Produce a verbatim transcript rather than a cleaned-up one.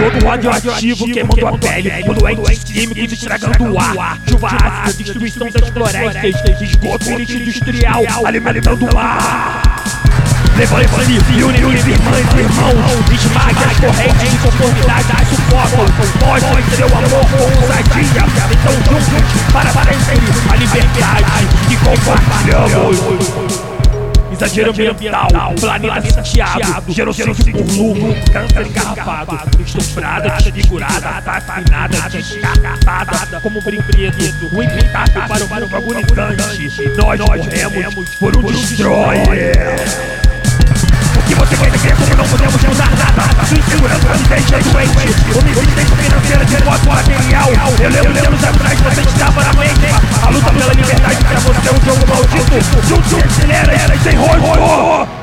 todo radioativo queimando a pele, poluentes químicos estragando o ar, chuva ácida, destruição das florestas, esgoto e lixo industrial alimentando o ar. Levante-se e une os irmãs e irmãos, esmague as correntes de conformidade que sufocam, mostre seu amor com ousadia, então juntos para sempre a liberdade que compartilhamos. Exagero ambiental, planeta sitiado, genocídio por lucro, câncer engarrafado, estuprada, desfigurada, assassinada, descartada como brinquedo, um inventável para o mundo agonizante. Nós morremos por um destroyer. O que você quer dizer como não podemos mudar nada? Sua insegurança nos deixa doente, omnisciência financeira de modo material. Eu lembro anos atrás você estava na mesma. A luta pela liberdade pra você é um jogo maldito. Juntos, acelera, sem rosto.